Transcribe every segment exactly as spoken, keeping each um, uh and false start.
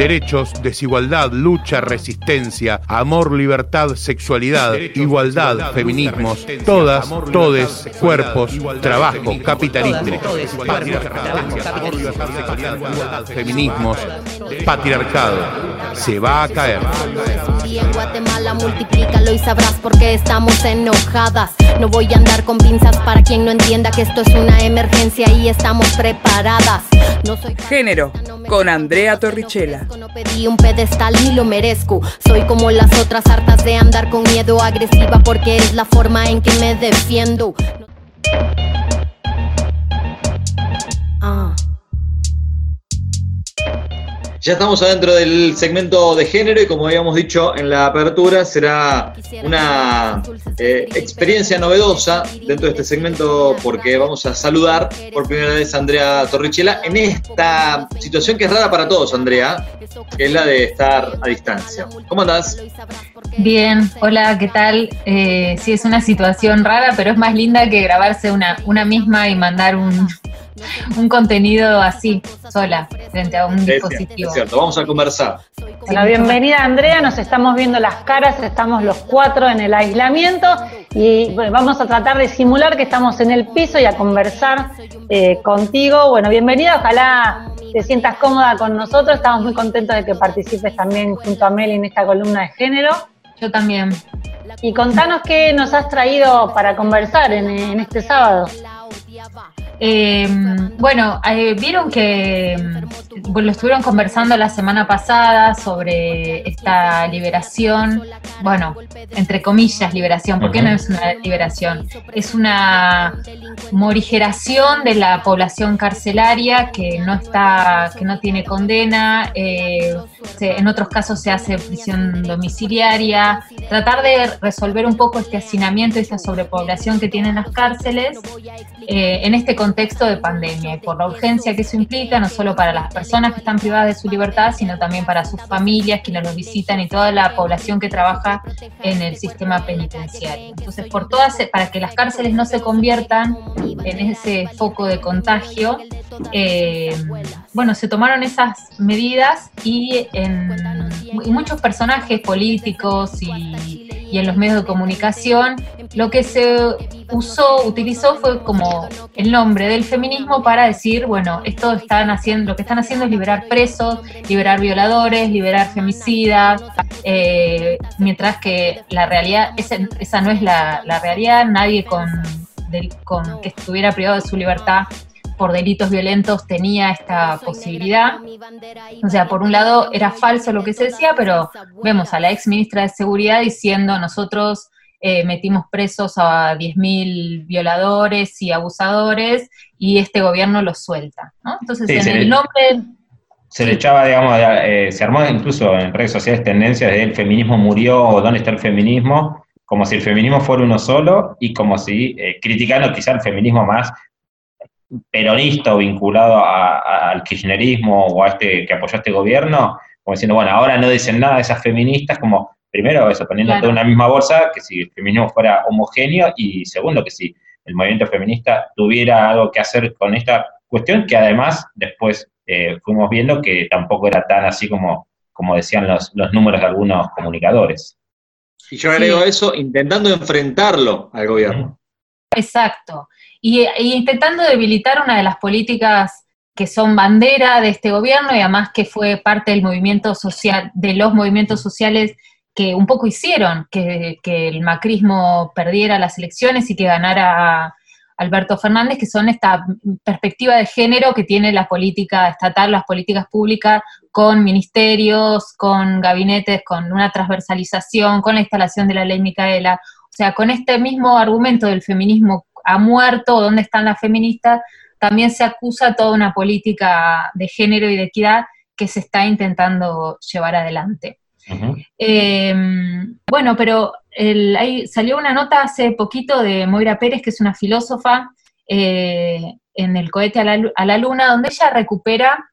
Derechos, desigualdad, lucha, resistencia, amor, libertad, sexualidad, igualdad, feminismos, todas, todes, cuerpos, trabajo, capitalismo, feminismos, patriarcado. Se va a caer. Y en Guatemala multiplícalo y sabrás por qué estamos enojadas. No voy a andar con pinzas para quien no entienda que esto es una emergencia y estamos preparadas. No soy Género, con Andrea Torrichella. No pedí un pedestal ni lo merezco. Soy como las otras, hartas de andar con miedo, agresiva porque es la forma en que me defiendo. Ah. Ya estamos adentro del segmento de género y como habíamos dicho en la apertura, será una eh, experiencia novedosa dentro de este segmento porque vamos a saludar por primera vez a Andrea Torrichella en esta situación que es rara para todos, Andrea, que es la de estar a distancia. ¿Cómo andás? Bien, hola, ¿qué tal? Eh, sí, es una situación rara, pero es más linda que grabarse una, una misma y mandar un... un contenido así, sola, frente a un es dispositivo. Cierto, es cierto, vamos a conversar. Bueno, bienvenida Andrea, nos estamos viendo las caras, estamos los cuatro en el aislamiento y bueno, vamos a tratar de simular que estamos en el piso y a conversar eh, contigo. Bueno, bienvenida, ojalá te sientas cómoda con nosotros, estamos muy contentos de que participes también junto a Meli en esta columna de género. Yo también. Y contanos qué nos has traído para conversar en, en este sábado. Eh, bueno, eh, vieron que bueno, lo estuvieron conversando la semana pasada sobre esta liberación, bueno, entre comillas liberación, porque uh-huh. no es una liberación, es una morigeración de la población carcelaria que no está, que no tiene condena, eh, se, en otros casos se hace prisión domiciliaria, tratar de resolver un poco este hacinamiento y esta sobrepoblación que tienen las cárceles eh, en este contexto de pandemia y por la urgencia que eso implica, no solo para las personas que están privadas de su libertad, sino también para sus familias, quienes los visitan y toda la población que trabaja en el sistema penitenciario. Entonces, por todas, para que las cárceles no se conviertan en ese foco de contagio, eh, bueno, se tomaron esas medidas y, en, y muchos personajes políticos y, y en los medios de comunicación, lo que se usó, utilizó fue como el nombre del feminismo para decir, bueno, esto están haciendo, lo que están haciendo es liberar presos, liberar violadores, liberar femicidas, eh, mientras que la realidad, esa, esa no es la, la realidad, nadie con, del, con que estuviera privado de su libertad por delitos violentos tenía esta posibilidad. O sea, por un lado era falso lo que se decía, pero vemos a la ex ministra de Seguridad diciendo nosotros eh, metimos presos a diez mil violadores y abusadores y este gobierno los suelta, ¿no? Entonces, sí, en el le, nombre... Se le echaba, digamos, eh, se armó incluso en redes sociales tendencias de el feminismo murió o dónde está el feminismo, como si el feminismo fuera uno solo y como si, eh, criticando quizá el feminismo más peronista o vinculado a, a, al kirchnerismo o a este que apoyó a este gobierno, como diciendo, bueno, ahora no dicen nada de esas feministas, como primero eso, poniendo claro. toda una misma bolsa, que si el feminismo fuera homogéneo, y segundo, que si el movimiento feminista tuviera algo que hacer con esta cuestión, que además después eh, fuimos viendo que tampoco era tan así como, como decían los, los números de algunos comunicadores. Y yo agrego sí. eso, intentando enfrentarlo al gobierno. Exacto. Y, y intentando debilitar una de las políticas que son bandera de este gobierno y además que fue parte del movimiento social, de los movimientos sociales que un poco hicieron que, que el macrismo perdiera las elecciones y que ganara Alberto Fernández, que son esta perspectiva de género que tiene la política estatal, las políticas públicas, con ministerios, con gabinetes, con una transversalización, con la instalación de la ley Micaela. O sea, con este mismo argumento del feminismo ha muerto, ¿dónde están las feministas? También se acusa toda una política de género y de equidad que se está intentando llevar adelante. Uh-huh. Eh, bueno, pero el, ahí salió una nota hace poquito de Moira Pérez, que es una filósofa, eh, en el cohete a la, a la luna, donde ella recupera,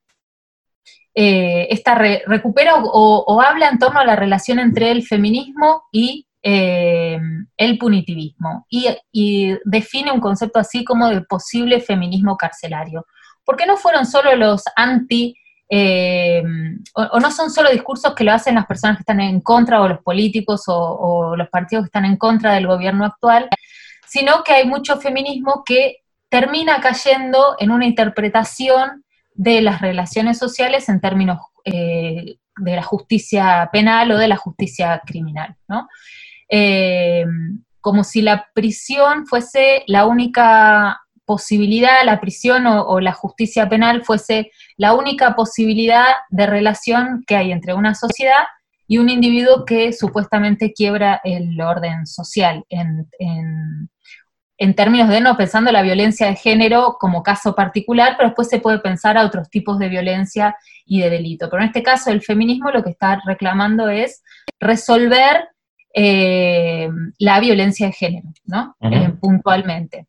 eh, esta re, recupera o, o habla en torno a la relación entre el feminismo y Eh, el punitivismo y, y define un concepto así como de posible feminismo carcelario. ¿Por qué no fueron solo los anti eh, o, o no son solo discursos que lo hacen las personas que están en contra, o los políticos, o, o los partidos que están en contra del gobierno actual, sino que hay mucho feminismo que termina cayendo en una interpretación de las relaciones sociales en términos eh, de la justicia penal o de la justicia criminal, ¿no? Eh, como si la prisión fuese la única posibilidad, la prisión o, o la justicia penal fuese la única posibilidad de relación que hay entre una sociedad y un individuo que supuestamente quiebra el orden social, en, en, en términos de no pensando la violencia de género como caso particular, pero después se puede pensar a otros tipos de violencia y de delito. Pero en este caso el feminismo lo que está reclamando es resolver eh, la violencia de género, ¿no? Uh-huh. eh, puntualmente.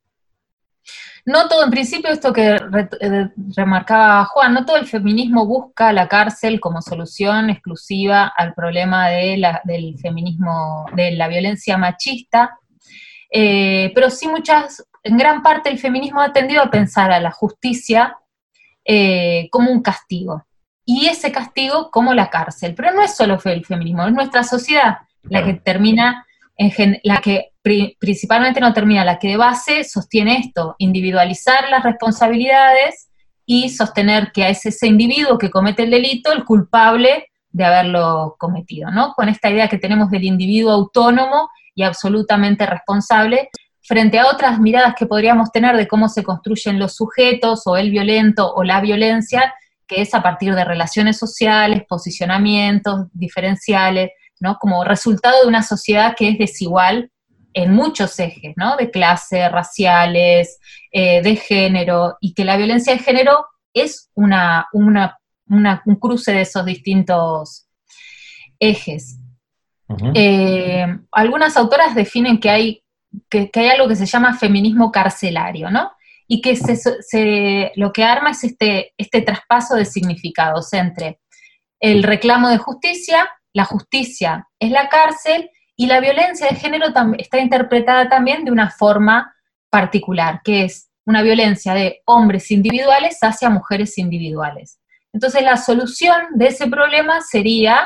No todo, en principio, esto que re, eh, remarcaba Juan, no todo el feminismo busca la cárcel como solución exclusiva al problema de la, del feminismo, de la violencia machista, eh, pero sí muchas, en gran parte el feminismo ha tendido a pensar a la justicia eh, como un castigo, y ese castigo como la cárcel, pero no es solo el feminismo, es nuestra sociedad la que termina, en gen, la que pri, principalmente no termina, la que de base sostiene esto, individualizar las responsabilidades y sostener que es ese individuo que comete el delito el culpable de haberlo cometido, ¿no? Con esta idea que tenemos del individuo autónomo y absolutamente responsable, frente a otras miradas que podríamos tener de cómo se construyen los sujetos, o el violento, o la violencia, que es a partir de relaciones sociales, posicionamientos diferenciales, ¿no? Como resultado de una sociedad que es desigual en muchos ejes, ¿no? De clase, raciales, eh, de género, y que la violencia de género es una, una, una, un cruce de esos distintos ejes. Uh-huh. Eh, algunas autoras definen que hay, que, que hay algo que se llama feminismo carcelario, ¿no? Y que se, se, lo que arma es este, este traspaso de significados entre el reclamo de justicia, la justicia es la cárcel, y la violencia de género está interpretada también de una forma particular, que es una violencia de hombres individuales hacia mujeres individuales. Entonces la solución de ese problema sería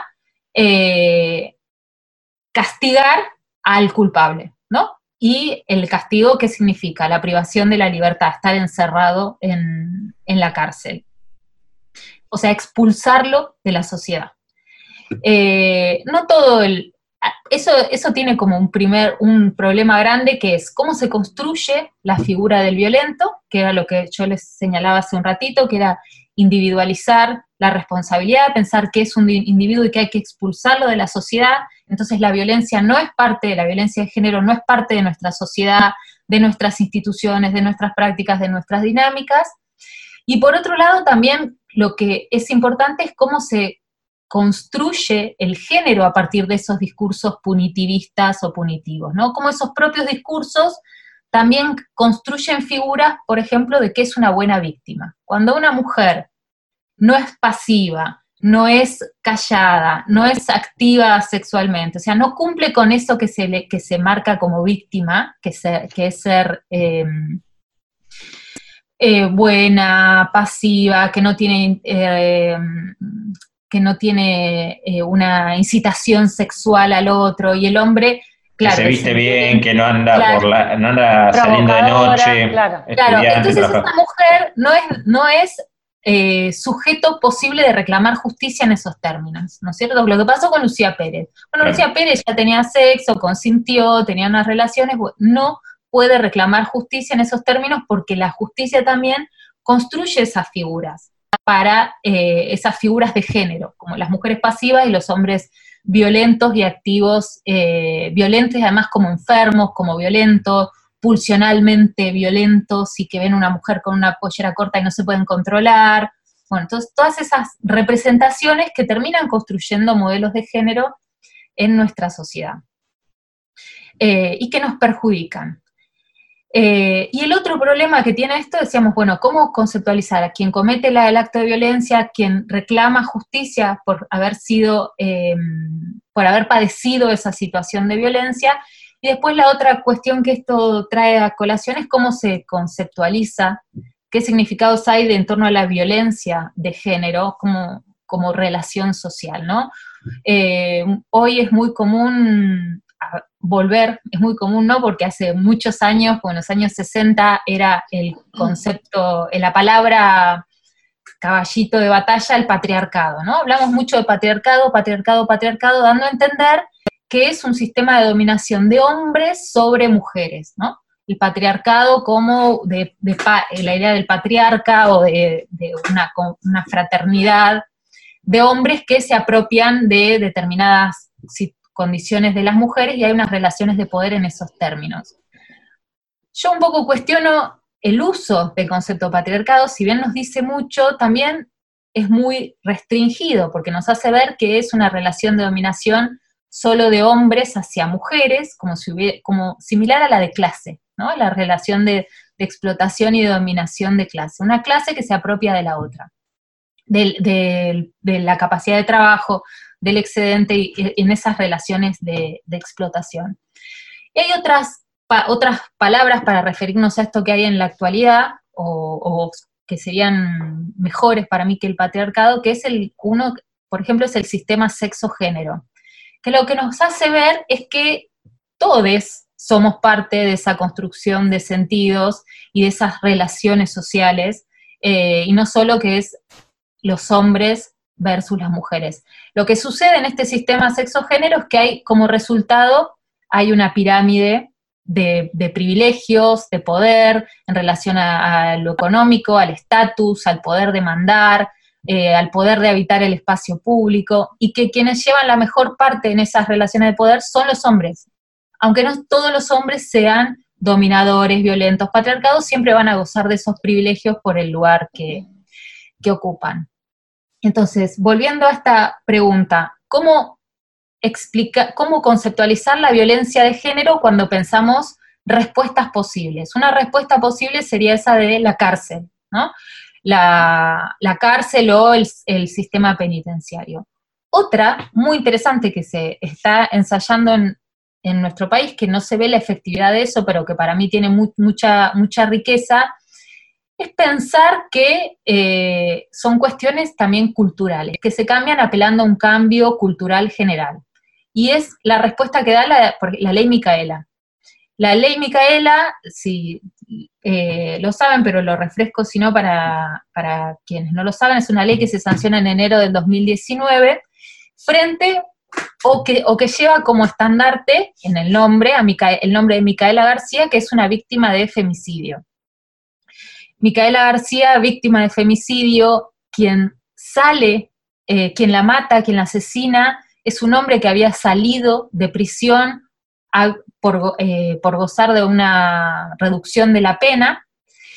eh, castigar al culpable, ¿no? Y el castigo, ¿qué significa? La privación de la libertad, estar encerrado en, en la cárcel. O sea, expulsarlo de la sociedad. Eh, no todo el... Eso, eso tiene como un primer, un problema grande, que es cómo se construye la figura del violento, que era lo que yo les señalaba hace un ratito, que era individualizar la responsabilidad, pensar que es un individuo y que hay que expulsarlo de la sociedad. Entonces la violencia no es parte de la violencia de género, no es parte de nuestra sociedad, de nuestras instituciones, de nuestras prácticas, de nuestras dinámicas. Y por otro lado también lo que es importante es cómo se construye el género a partir de esos discursos punitivistas o punitivos, ¿no? Cómo esos propios discursos también construyen figuras, por ejemplo, de qué es una buena víctima. Cuando una mujer no es pasiva, no es callada, no es activa sexualmente, o sea, no cumple con eso que se, le, que se marca como víctima, que, se, que es ser eh, eh, buena, pasiva, que no tiene... Eh, que no tiene eh, una incitación sexual al otro, y el hombre, claro, que se viste se bien, que no anda, claro, por la, no anda saliendo de noche. Claro, claro. Entonces esta mujer no es, no es eh, sujeto posible de reclamar justicia en esos términos, ¿no es cierto? Lo que pasó con Lucía Pérez. Bueno, claro. Lucía Pérez ya tenía sexo, consintió, tenía unas relaciones, no puede reclamar justicia en esos términos, porque la justicia también construye esas figuras, para eh, esas figuras de género, como las mujeres pasivas y los hombres violentos y activos, eh, violentos y además como enfermos, como violentos, pulsionalmente violentos, y que ven una mujer con una pollera corta y no se pueden controlar. Bueno, entonces todas esas representaciones que terminan construyendo modelos de género en nuestra sociedad, eh, y que nos perjudican. Eh, y el otro problema que tiene esto, decíamos, bueno, ¿cómo conceptualizar a quien comete la, el acto de violencia, quien reclama justicia por haber sido, eh, por haber padecido esa situación de violencia? Y después la otra cuestión que esto trae a colación es cómo se conceptualiza qué significados hay de en torno a la violencia de género como, como relación social, ¿no? Eh, hoy es muy común volver, es muy común, ¿no? Porque hace muchos años, como en los años sesenta, era el concepto, la palabra caballito de batalla, el patriarcado, ¿no? Hablamos mucho de patriarcado, patriarcado, patriarcado, dando a entender que es un sistema de dominación de hombres sobre mujeres, ¿no? El patriarcado como de, de la idea del patriarca o de, de una, una fraternidad de hombres que se apropian de determinadas condiciones de las mujeres y hay unas relaciones de poder en esos términos. Yo un poco cuestiono el uso del concepto patriarcado, si bien nos dice mucho, también es muy restringido, porque nos hace ver que es una relación de dominación solo de hombres hacia mujeres, como, si hubiera, como similar a la de clase, ¿no? La relación de, de explotación y de dominación de clase. Una clase que se apropia de la otra, de, de, de la capacidad de trabajo, del excedente y, y en esas relaciones de, de explotación. Y hay otras Pa, otras palabras para referirnos a esto que hay en la actualidad, o, o que serían mejores para mí que el patriarcado, que es el, uno, por ejemplo, es el sistema sexo-género, que lo que nos hace ver es que todos somos parte de esa construcción de sentidos y de esas relaciones sociales, eh, y no solo que es los hombres versus las mujeres. Lo que sucede en este sistema sexo-género es que hay, como resultado, hay una pirámide De, de privilegios, de poder, en relación a, a lo económico, al estatus, al poder de mandar, eh, al poder de habitar el espacio público, y que quienes llevan la mejor parte en esas relaciones de poder son los hombres. Aunque no todos los hombres sean dominadores, violentos, patriarcados, siempre van a gozar de esos privilegios por el lugar que, que ocupan. Entonces, volviendo a esta pregunta, ¿cómo explica, cómo conceptualizar la violencia de género cuando pensamos respuestas posibles? Una respuesta posible sería esa de la cárcel, ¿no? La, la cárcel o el, el sistema penitenciario. Otra, muy interesante, que se está ensayando en, en nuestro país, que no se ve la efectividad de eso, pero que para mí tiene mu mucha, mucha riqueza, es pensar que eh, son cuestiones también culturales, que se cambian apelando a un cambio cultural general. Y es la respuesta que da la, la ley Micaela. La ley Micaela, si eh, lo saben, pero lo refresco, si no, para, para quienes no lo saben, es una ley que se sanciona en enero del dos mil diecinueve, frente, o que, o que lleva como estandarte en el nombre, a Micaela, el nombre de Micaela García, que es una víctima de femicidio. Micaela García, víctima de femicidio, quien sale, eh, quien la mata, quien la asesina, es un hombre que había salido de prisión a, por, eh, por gozar de una reducción de la pena,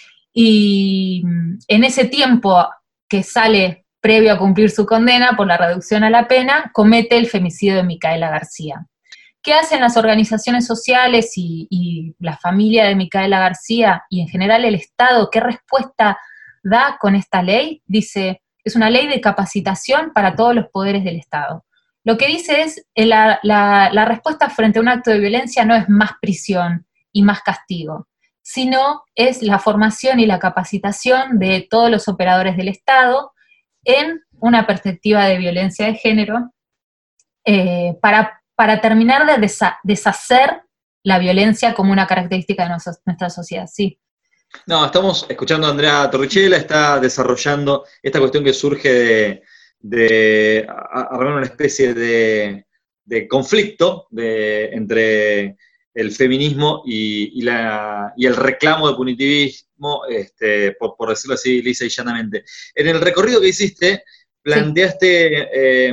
y en ese tiempo que sale previo a cumplir su condena por la reducción a la pena, comete el femicidio de Micaela García. ¿Qué hacen las organizaciones sociales y, y la familia de Micaela García y en general el Estado? ¿Qué respuesta da con esta ley? Dice, es una ley de capacitación para todos los poderes del Estado. Lo que dice es, la, la, la respuesta frente a un acto de violencia no es más prisión y más castigo, sino es la formación y la capacitación de todos los operadores del Estado en una perspectiva de violencia de género, eh, para, para terminar de desa, deshacer la violencia como una característica de nuestra, nuestra sociedad. Sí. No, estamos escuchando a Andrea Torrichela, está desarrollando esta cuestión que surge de... de armar una especie de, de conflicto de, entre el feminismo y, y, la, y el reclamo de punitivismo, este, por, por decirlo así lisa y llanamente. En el recorrido que hiciste, planteaste sí. eh,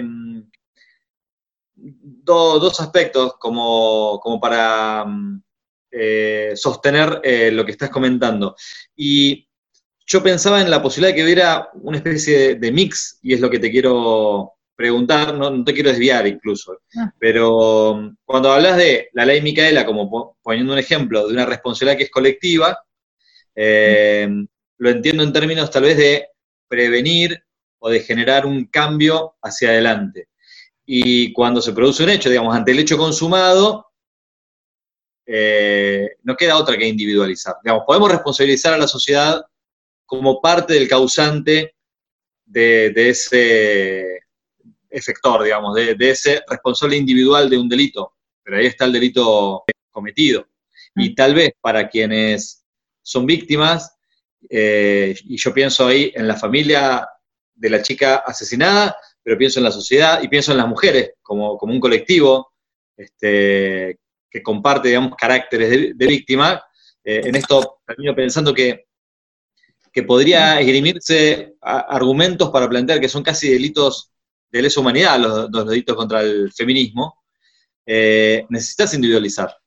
do, dos aspectos como, como para eh, sostener eh, lo que estás comentando. Y yo pensaba en la posibilidad de que hubiera una especie de, de mix, y es lo que te quiero preguntar, no, no te quiero desviar incluso, ah. pero cuando hablas de la ley Micaela, como poniendo un ejemplo de una responsabilidad que es colectiva, eh, mm. lo entiendo en términos tal vez de prevenir o de generar un cambio hacia adelante. Y cuando se produce un hecho, digamos, ante el hecho consumado, eh, no queda otra que individualizar. Digamos, podemos responsabilizar a la sociedad como parte del causante de, de ese efector, digamos, de, de ese responsable individual de un delito. Pero ahí está el delito cometido. Y tal vez para quienes son víctimas, eh, y yo pienso ahí en la familia de la chica asesinada, pero pienso en la sociedad y pienso en las mujeres como, como un colectivo este, que comparte, digamos, caracteres de, de víctima. Eh, en esto termino pensando que, que podría esgrimirse a, argumentos para plantear que son casi delitos de lesa humanidad los, los delitos contra el feminismo. Eh, necesitas individualizar.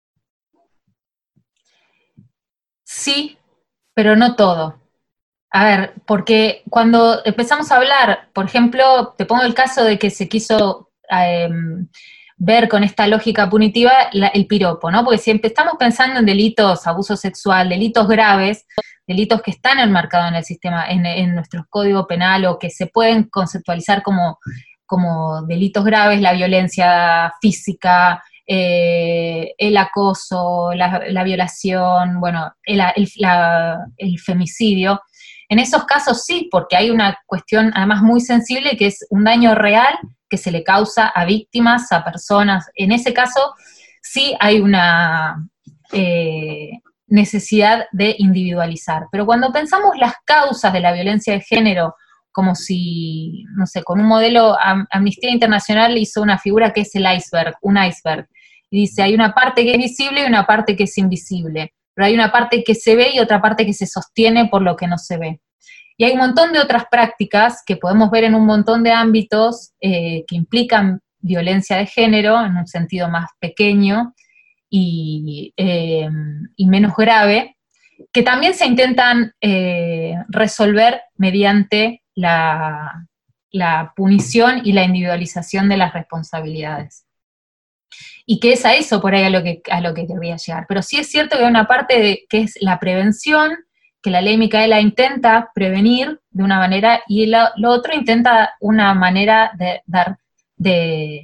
Sí, pero no todo. A ver, porque cuando empezamos a hablar, por ejemplo, te pongo el caso de que se quiso eh, ver con esta lógica punitiva la, el piropo, ¿no? Porque si estamos pensando en delitos, abuso sexual, delitos graves, delitos que están enmarcados en el sistema, en, en nuestro código penal o que se pueden conceptualizar como, como delitos graves, la violencia física, Eh, el acoso, la, la violación, bueno, el, el, la, el femicidio. En esos casos sí, porque hay una cuestión además muy sensible que es un daño real que se le causa a víctimas, a personas. En ese caso sí hay una eh, necesidad de individualizar. Pero cuando pensamos las causas de la violencia de género, como si, no sé, con un modelo, Amnistía Internacional hizo una figura que es el iceberg, un iceberg. Y dice, hay una parte que es visible y una parte que es invisible, pero hay una parte que se ve y otra parte que se sostiene por lo que no se ve. Y hay un montón de otras prácticas que podemos ver en un montón de ámbitos eh, que implican violencia de género, en un sentido más pequeño y, eh, y menos grave, que también se intentan eh, resolver mediante la, la punición y la individualización de las responsabilidades. Y que es a eso por ahí a lo que, a lo que querría llegar. Pero sí es cierto que hay una parte de, que es la prevención, que la ley Micaela intenta prevenir de una manera, y lo, lo otro intenta una manera de dar, de,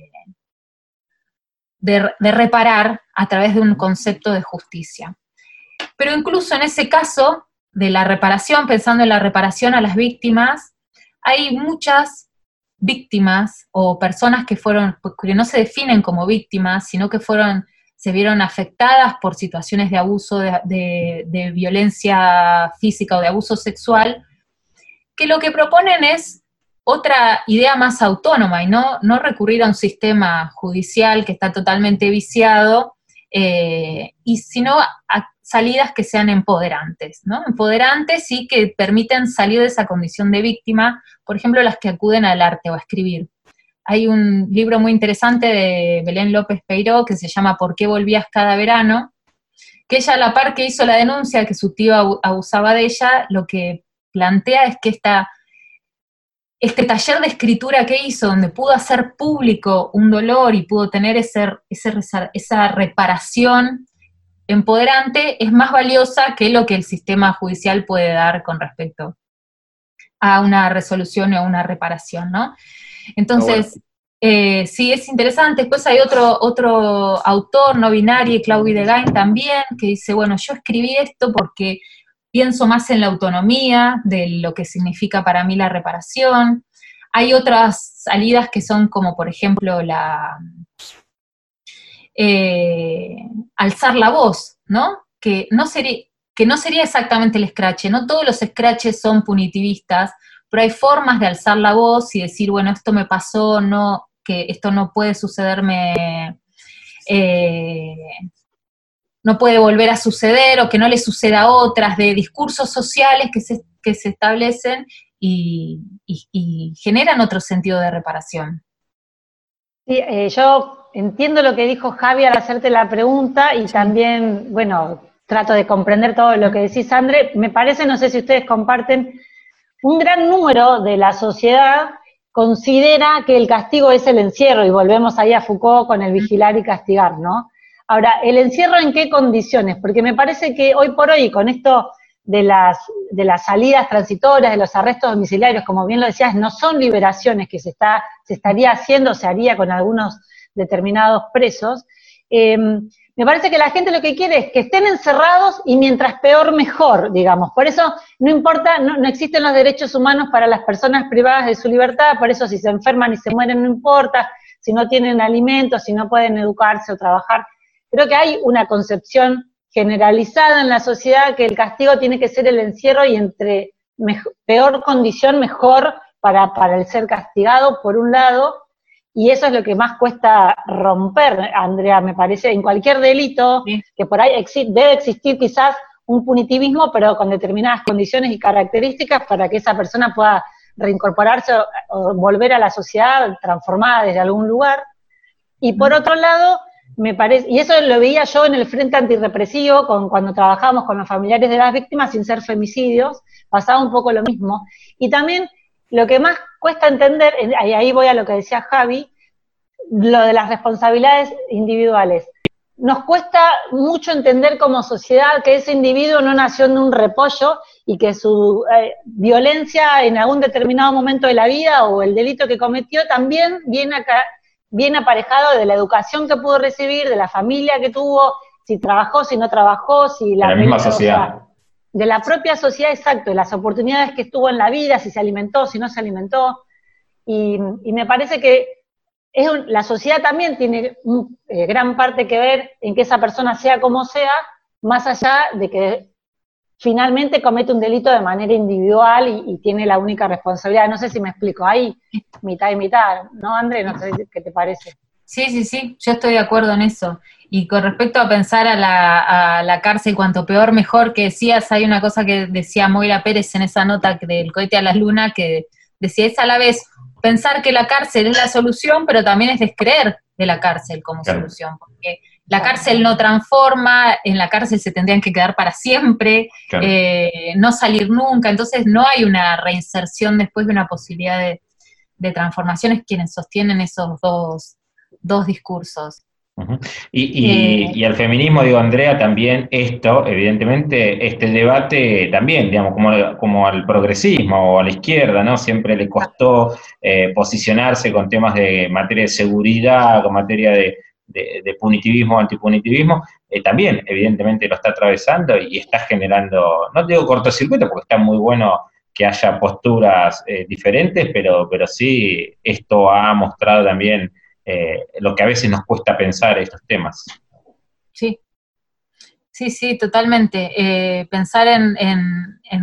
de, de reparar a través de un concepto de justicia. Pero incluso en ese caso de la reparación, pensando en la reparación a las víctimas, hay muchas víctimas o personas que fueron, que no se definen como víctimas, sino que fueron, se vieron afectadas por situaciones de abuso, de, de, de violencia física o de abuso sexual, que lo que proponen es otra idea más autónoma y no, no recurrir a un sistema judicial que está totalmente viciado, eh, y sino a salidas que sean empoderantes, ¿no? Empoderantes y que permiten salir de esa condición de víctima, por ejemplo, las que acuden al arte o a escribir. Hay un libro muy interesante de Belén López Peiró que se llama ¿Por qué volvías cada verano?, que ella a la par que hizo la denuncia que su tío abusaba de ella, lo que plantea es que esta, este taller de escritura que hizo, donde pudo hacer público un dolor y pudo tener ese, ese, esa reparación empoderante, es más valiosa que lo que el sistema judicial puede dar con respecto a una resolución o a una reparación, ¿no? Entonces, bueno. eh, sí, es interesante. Después hay otro, otro autor no binario, Claude Videgain también, que dice, bueno, yo escribí esto porque pienso más en la autonomía de lo que significa para mí la reparación. Hay otras salidas que son como, por ejemplo, la... Eh, alzar la voz, ¿no? Que no sería, que no sería exactamente el escrache, no todos los escraches son punitivistas, pero hay formas de alzar la voz y decir, bueno, esto me pasó, no, que esto no puede sucederme, eh, no puede volver a suceder, o que no le suceda a otras, de discursos sociales que se, que se establecen y, y, y generan otro sentido de reparación. Sí, eh, yo entiendo lo que dijo Javi al hacerte la pregunta y también, bueno, trato de comprender todo lo que decís, André. Me parece, no sé si ustedes comparten, un gran número de la sociedad considera que el castigo es el encierro, y volvemos ahí a Foucault con el vigilar y castigar, ¿no? Ahora, ¿el encierro en qué condiciones? Porque me parece que hoy por hoy, con esto de las, de las salidas transitorias, de los arrestos domiciliarios, como bien lo decías, no son liberaciones que se, está, se estaría haciendo, se haría con algunos determinados presos, eh, Me parece que la gente lo que quiere es que estén encerrados y mientras peor, mejor, digamos. Por eso no importa, no, no existen los derechos humanos para las personas privadas de su libertad, por eso si se enferman y se mueren no importa, si no tienen alimentos, si no pueden educarse o trabajar. Creo que hay una concepción generalizada en la sociedad que el castigo tiene que ser el encierro y entre mejor, peor condición, mejor para, para el ser castigado, por un lado, y eso es lo que más cuesta romper, Andrea, me parece, en cualquier delito, sí. que por ahí exi- debe existir quizás un punitivismo, pero con determinadas condiciones y características para que esa persona pueda reincorporarse o, o volver a la sociedad transformada desde algún lugar. Y por otro lado, me parece, y eso lo veía yo en el Frente Antirrepresivo, con, cuando trabajábamos con los familiares de las víctimas sin ser femicidios, pasaba un poco lo mismo. Y también lo que más cuesta entender, y ahí voy a lo que decía Javi, lo de las responsabilidades individuales. Nos cuesta mucho entender como sociedad que ese individuo no nació en un repollo y que su eh, violencia en algún determinado momento de la vida o el delito que cometió también viene, acá, viene aparejado de la educación que pudo recibir, de la familia que tuvo, si trabajó, si no trabajó, si la, la misma sociedad. sociedad. O sea, de la propia sociedad, exacto, de las oportunidades que estuvo en la vida, si se alimentó, si no se alimentó, y, y me parece que es un, la sociedad también tiene un, eh, gran parte que ver en que esa persona sea como sea, más allá de que finalmente comete un delito de manera individual y, y tiene la única responsabilidad. No sé si me explico, ahí mitad y mitad, ¿no, André? No sé qué te parece. Sí, sí, sí, yo estoy de acuerdo en eso. Y con respecto a pensar a la, a la cárcel, cuanto peor, mejor, que decías, hay una cosa que decía Moira Pérez en esa nota del cohete a la luna, que decía, es a la vez pensar que la cárcel es la solución, pero también es descreer de la cárcel como claro. solución, porque la cárcel no transforma, en la cárcel se tendrían que quedar para siempre, claro. eh, no salir nunca, entonces no hay una reinserción después de una posibilidad de, de transformaciones quienes sostienen esos dos dos discursos. Uh-huh. Y, y, eh, y al feminismo, digo, Andrea, también esto, evidentemente, este debate también, digamos, como, como al progresismo o a la izquierda, ¿no? Siempre le costó eh, posicionarse con temas de materia de seguridad, con materia de, de, de punitivismo, antipunitivismo, eh, también, evidentemente, lo está atravesando y está generando, no digo cortocircuito, porque está muy bueno que haya posturas eh, diferentes, pero, pero sí, esto ha mostrado también Eh, lo que a veces nos cuesta pensar estos temas. Sí, sí, sí, totalmente. Eh, pensar en, en, en,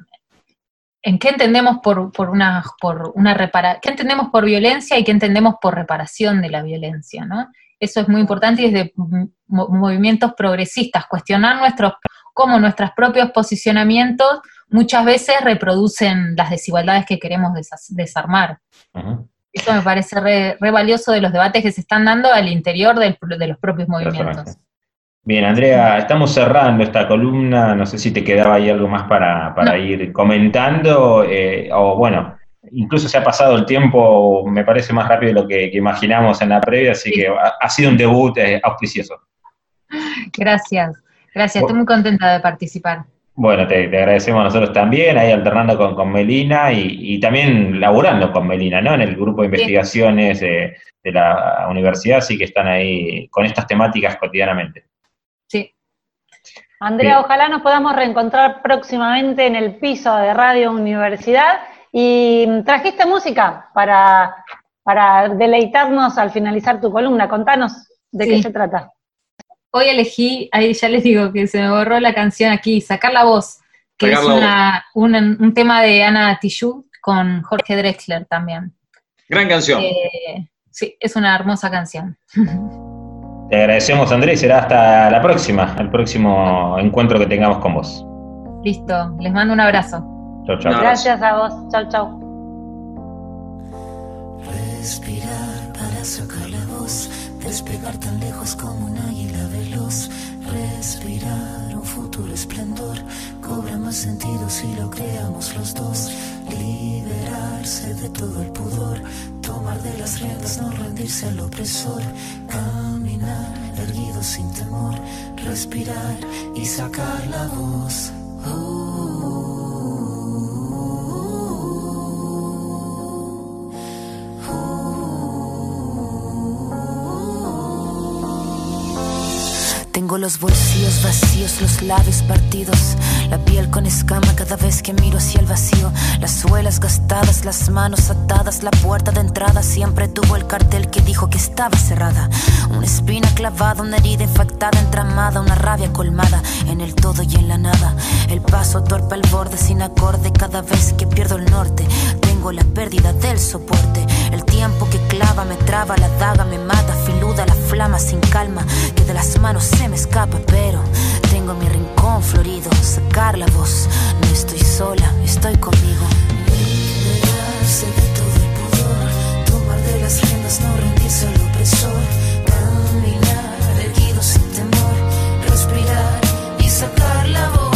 en qué entendemos por, por una, por una repara- qué entendemos por violencia y qué entendemos por reparación de la violencia, ¿no? Eso es muy importante y desde mo- movimientos progresistas, cuestionar nuestros, cómo nuestros propios posicionamientos muchas veces reproducen las desigualdades que queremos desas- desarmar. Uh-huh. Eso me parece re, re valioso de los debates que se están dando al interior del, de los propios movimientos. Bien, Andrea, estamos cerrando esta columna, no sé si te quedaba ahí algo más para, para no. ir comentando, eh, o bueno, incluso se ha pasado el tiempo, me parece más rápido de lo que, que imaginamos en la previa, así sí. que ha, ha sido un debut eh, auspicioso. Gracias, gracias, bueno. Estoy muy contenta de participar. Bueno, te, te agradecemos a nosotros también, ahí alternando con, con Melina y, y también laburando con Melina, ¿no? En el grupo de investigaciones de, de la universidad, sí que están ahí con estas temáticas cotidianamente. Sí. Andrea, Bien. Ojalá nos podamos reencontrar próximamente en el piso de Radio Universidad. Y trajiste música para, para deleitarnos al finalizar tu columna. Contanos de sí. qué se trata. Hoy elegí, ahí ya les digo que se me borró la canción aquí, Sacar la Voz, que Sacar es una, un, un tema de Ana Tijoux con Jorge Drexler también. Gran canción. Eh, sí, es una hermosa canción. Te agradecemos, Andrés, será hasta la próxima, el próximo encuentro que tengamos con vos. Listo, les mando un abrazo. Chau, chau. Gracias a vos, chau, chau. Respirar para sacar la voz, despegar tan lejos como un águila veloz, respirar un futuro esplendor, cobra más sentido si lo creamos los dos, liberarse de todo el pudor, tomar de las riendas, no rendirse al opresor, caminar erguido sin temor, respirar y sacar la voz. Oh. Tengo los bolsillos vacíos, los labios partidos, la piel con escama cada vez que miro hacia el vacío. Las suelas gastadas, las manos atadas, la puerta de entrada siempre tuvo el cartel que dijo que estaba cerrada. Una espina clavada, una herida infectada, entramada, una rabia colmada en el todo y en la nada. El paso torpe al borde sin acorde cada vez que pierdo el norte. Tengo la pérdida del soporte. El tiempo que clava me traba, la daga me mata, filuda la flama sin calma que de las manos se me escapa. Pero tengo mi rincón florido, sacar la voz. No estoy sola, estoy conmigo. Liberarse de todo el pudor, tomar de las riendas, no rendirse al opresor. Caminar erguido sin temor, respirar y sacar la voz.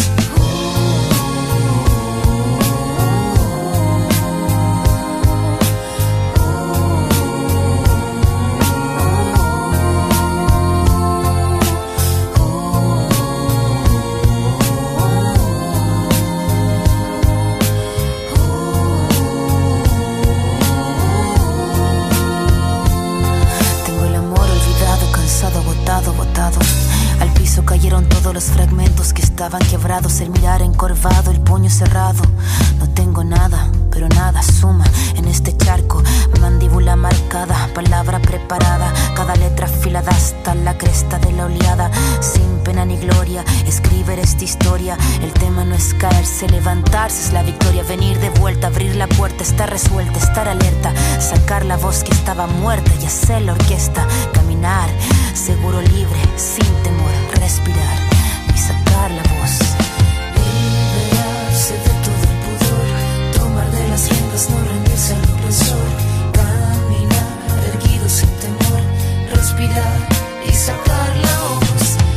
Botado. Al piso cayeron todos los fragmentos que estaban quebrados. El mirar encorvado, el puño cerrado. No tengo nada, pero nada suma en este charco. Mandíbula marcada, palabra preparada, cada letra afilada hasta la cresta de la oleada. Sin pena ni gloria, escribir esta historia. El tema no es caerse, levantarse es la victoria. Venir de vuelta, abrir la puerta, estar resuelta, estar alerta. Sacar la voz que estaba muerta y hacer la orquesta. Caminar, seguro, libre, sin temor, respirar y sacar la voz. Liberarse de todo el pudor, tomar de las riendas, no rendirse al opresor. Caminar erguido sin temor, respirar y sacar la voz.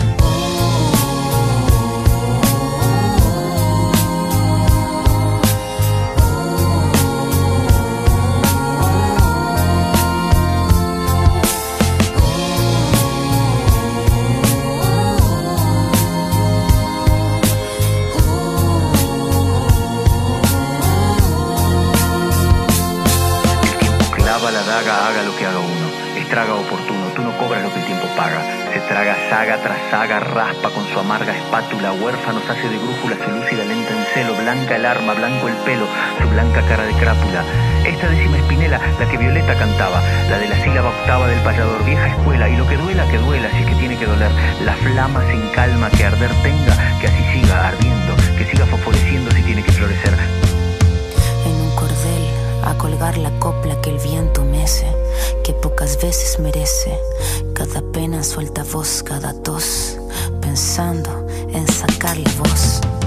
La daga, haga lo que haga uno, estraga oportuno, tú no cobras lo que el tiempo paga. Se traga saga tras saga, raspa con su amarga espátula, huérfanos hace de brújula, su lúcida lenta en celo, blanca el arma, blanco el pelo, su blanca cara de crápula. Esta décima espinela, la que Violeta cantaba, la de la sílaba octava del payador, vieja escuela, y lo que duela, que duela, si es que tiene que doler, la flama sin calma que arder tenga, que así siga ardiendo, que siga fosforeciendo si tiene que florecer. En un cordel, a colgar la copla que el viento mece, que pocas veces merece. Cada pena suelta voz, cada tos, pensando en sacar la voz.